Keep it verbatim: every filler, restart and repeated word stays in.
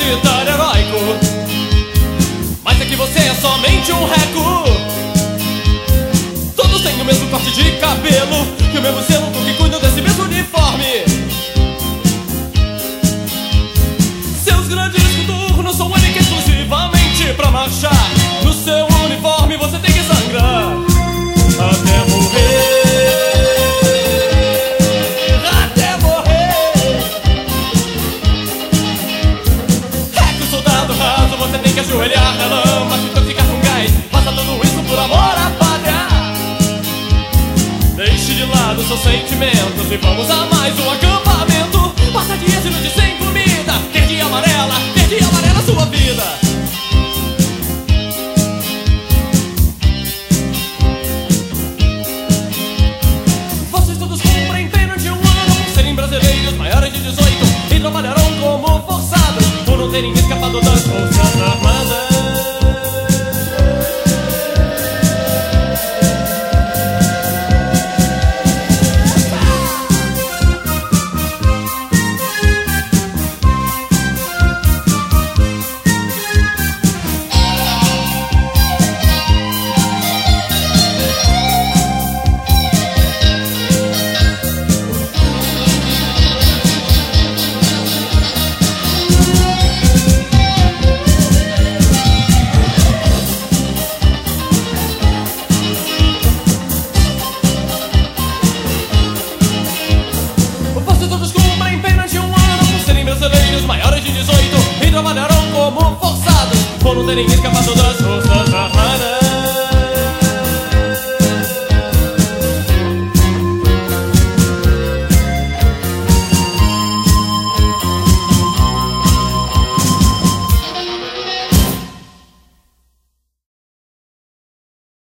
militar heróico, mas é que você é somente um reco. Todos têm o mesmo corte de cabelo e o mesmo selo do que cuidam desse mesmo uniforme. Seus grandes coturnos são única e exclusivamente pra marchar. No seu uniforme você tem que sangrar até morrer. Até morrer. Reco, soldado raso, você tem que ajoelhar na lama, se intoxicar com gás, faça tudo isso por amor à pátria. Deixe de lado seus sentimentos e vamos a mais um acampamento. Passa dias e noites sem comida, verde e amarela, verde e amarela sua vida. Vocês todos cumprem pena de um ano por serem brasileiros maiores de dezoito e trabalharão como forçados por não terem escapado das forças armadas. Maiores de dezoito e trabalharão como forçados por não terem escapado das forças armadas.